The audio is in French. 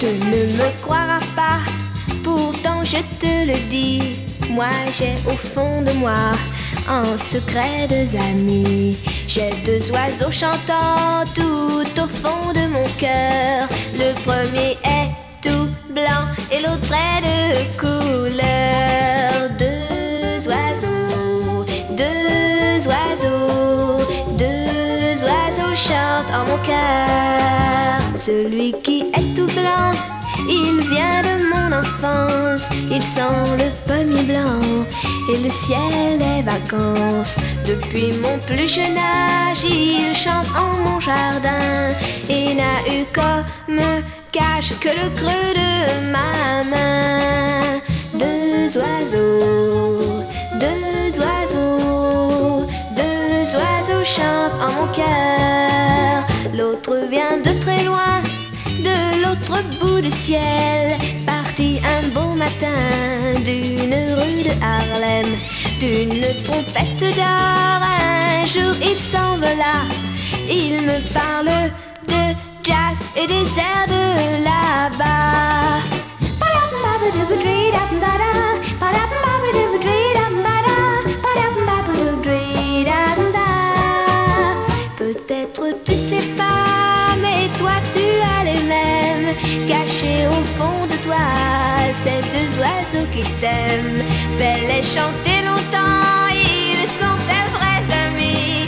ne me croiras pas, pourtant je te le dis. Moi j'ai au fond de moi un secret deux amis. J'ai deux oiseaux chantants tout au fond de mon cœur. Le premier est tout blanc et l'autre est de couleur. Deux oiseaux, deux oiseaux, deux oiseaux chantent en mon cœur. Celui qui est tout blanc, il vient de mon enfance. Il sent le pommier blanc et le ciel des vacances. Depuis mon plus jeune âge, il chante en mon jardin et n'a eu comme cache que le creux de ma main. Deux oiseaux, deux oiseaux, deux oiseaux chantent en mon cœur. L'autre vient de très loin, de l'autre bout du ciel, parti un beau matin d'une rue de Harlem, d'une trompette d'or. Un jour il s'envola, il me parle de jazz et des airs de là-bas. Peut-être tu sais pas, mais toi tu as les mêmes, cachés au fond de toi, ces deux oiseaux qui t'aiment. Fais-les chanter longtemps, ils sont tes vrais amis.